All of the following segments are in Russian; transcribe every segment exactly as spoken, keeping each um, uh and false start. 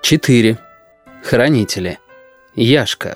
четыре. Хранители. Яшка.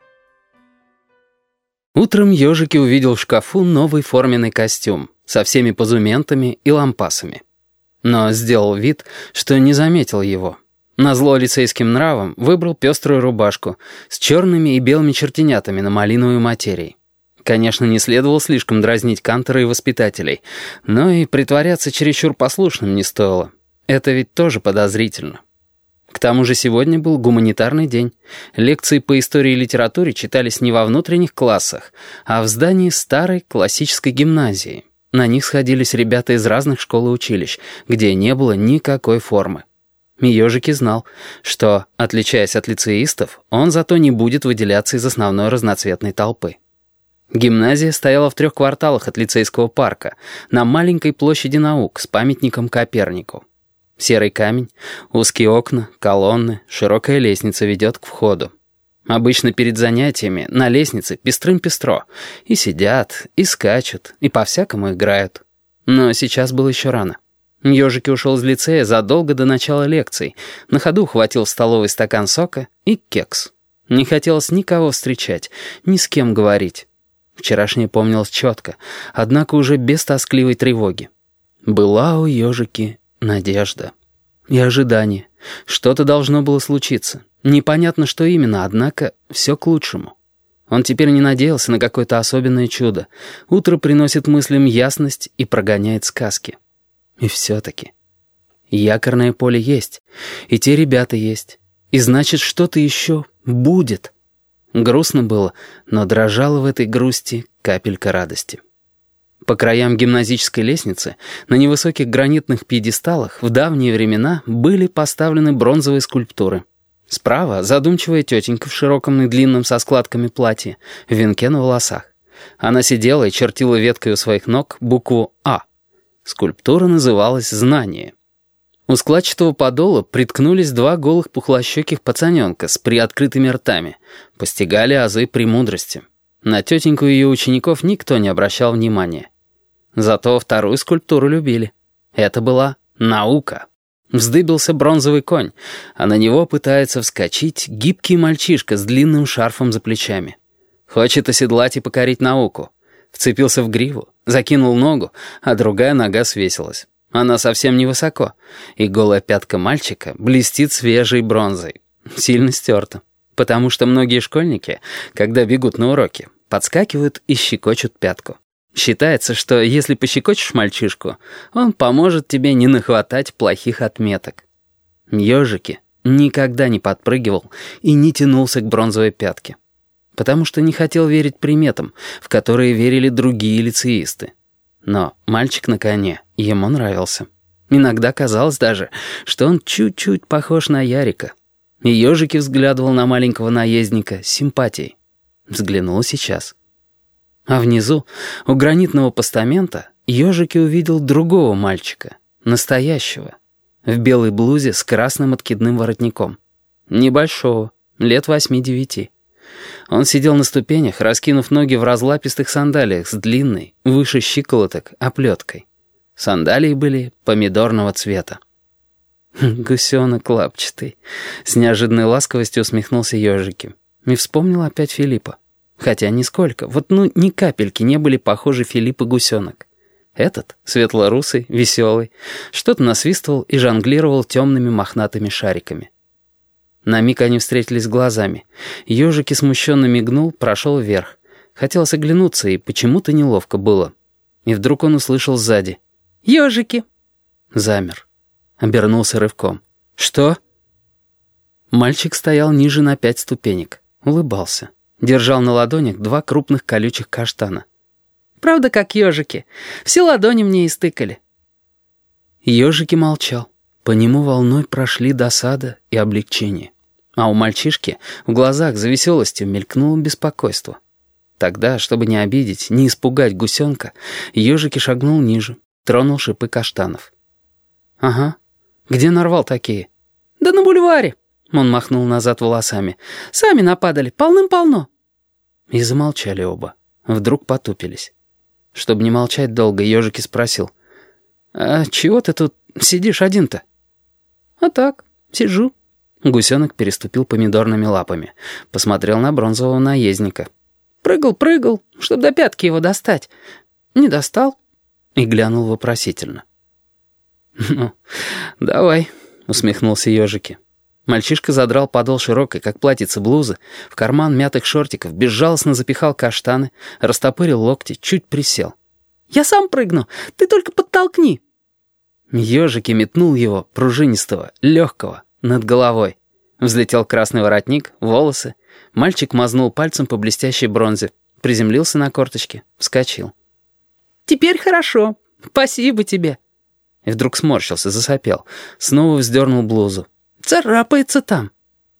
Утром Ёжики увидел в шкафу новый форменный костюм со всеми позументами и лампасами. Но сделал вид, что не заметил его. Назло лицейским нравам выбрал пеструю рубашку с черными и белыми чертенятами на малиновой материи. Конечно, не следовало слишком дразнить кантора и воспитателей, но и притворяться чересчур послушным не стоило. Это ведь тоже подозрительно. К тому же сегодня был гуманитарный день. Лекции по истории и литературе читались не во внутренних классах, а в здании старой классической гимназии. На них сходились ребята из разных школ и училищ, где не было никакой формы. Ёжики знал, что, отличаясь от лицеистов, он зато не будет выделяться из основной разноцветной толпы. Гимназия стояла в трех кварталах от лицейского парка, на маленькой площади наук с памятником Копернику. Серый камень, узкие окна, колонны, широкая лестница ведет к входу. Обычно перед занятиями на лестнице пестрым-пестро. И сидят, и скачут, и по-всякому играют. Но сейчас было еще рано. Ёжики ушел из лицея задолго до начала лекций. На ходу ухватил в столовой стакан сока и кекс. Не хотелось никого встречать, ни с кем говорить. Вчерашнее помнилось четко, однако уже без тоскливой тревоги. Была у Ёжики надежда и ожидание. Что-то должно было случиться. Непонятно, что именно, однако все к лучшему. Он теперь не надеялся на какое-то особенное чудо. Утро приносит мыслям ясность и прогоняет сказки. И все-таки якорное поле есть, и те ребята есть. И значит, что-то еще будет. Грустно было, но дрожала в этой грусти капелька радости. По краям гимназической лестницы на невысоких гранитных пьедесталах в давние времена были поставлены бронзовые скульптуры. Справа задумчивая тетенька в широком и длинном со складками платье, в венке на волосах. Она сидела и чертила веткой у своих ног букву «А». Скульптура называлась «Знание». У складчатого подола приткнулись два голых пухлощеких пацаненка с приоткрытыми ртами, постигали азы премудрости. На тетеньку и ее учеников никто не обращал внимания. Зато вторую скульптуру любили. Это была наука. Вздыбился бронзовый конь, а на него пытается вскочить гибкий мальчишка с длинным шарфом за плечами. Хочет оседлать и покорить науку. Вцепился в гриву, закинул ногу, а другая нога свесилась. Она совсем невысоко, и голая пятка мальчика блестит свежей бронзой. Сильно стерта, потому что многие школьники, когда бегут на уроки, подскакивают и щекочут пятку. Считается, что если пощекочешь мальчишку, он поможет тебе не нахватать плохих отметок. Ёжики никогда не подпрыгивал и не тянулся к бронзовой пятке, потому что не хотел верить приметам, в которые верили другие лицеисты. Но мальчик на коне ему нравился. Иногда казалось даже, что он чуть-чуть похож на Ярика. И Ёжики взглядывал на маленького наездника с симпатией. Взглянул сейчас. А внизу, у гранитного постамента, Ёжики увидел другого мальчика, настоящего, в белой блузе с красным откидным воротником. Небольшого, лет восьми-девяти. Он сидел на ступенях, раскинув ноги в разлапистых сандалиях с длинной, выше щиколоток, оплеткой. Сандалии были помидорного цвета. «Гусенок лапчатый», — с неожиданной ласковостью усмехнулся Ёжики. И вспомнил опять Филиппа. Хотя нисколько, вот ну ни капельки не были похожи Филипп и гусенок. Этот, светлорусый, веселый, что-то насвистывал и жонглировал темными мохнатыми шариками. На миг они встретились глазами. Ёжики смущенно мигнул, прошел вверх. Хотелось оглянуться, и почему-то неловко было. И вдруг он услышал сзади: «Ёжики!» Замер. Обернулся рывком. «Что?» Мальчик стоял ниже на пять ступенек. Улыбался. Держал на ладонях два крупных колючих каштана. «Правда, как ёжики? Все ладони мне истыкали». Ёжики молчал. По нему волной прошли досада и облегчение. А у мальчишки в глазах за веселостью мелькнуло беспокойство. Тогда, чтобы не обидеть, не испугать гусенка, Ёжики шагнул ниже, тронул шипы каштанов. «Ага. Где нарвал такие?» «Да на бульваре». Он махнул назад волосами. «Сами нападали, полным-полно». И замолчали оба. Вдруг потупились. Чтобы не молчать долго, Ёжики спросил: «А чего ты тут сидишь один-то?» «А так, сижу». Гусенок переступил помидорными лапами. Посмотрел на бронзового наездника. «Прыгал, прыгал, чтобы до пятки его достать. Не достал?» И глянул вопросительно. «Ну, давай», — усмехнулся ежики. Мальчишка задрал подол широкой, как платьице блузы, в карман мятых шортиков, безжалостно запихал каштаны, растопырил локти, чуть присел. «Я сам прыгну, ты только подтолкни». Ежики метнул его, пружинистого, легкого, над головой. Взлетел красный воротник, волосы. Мальчик мазнул пальцем по блестящей бронзе, приземлился на корточки, вскочил. «Теперь хорошо. Спасибо тебе». И вдруг сморщился, засопел. Снова вздернул блузу. «Царапается там».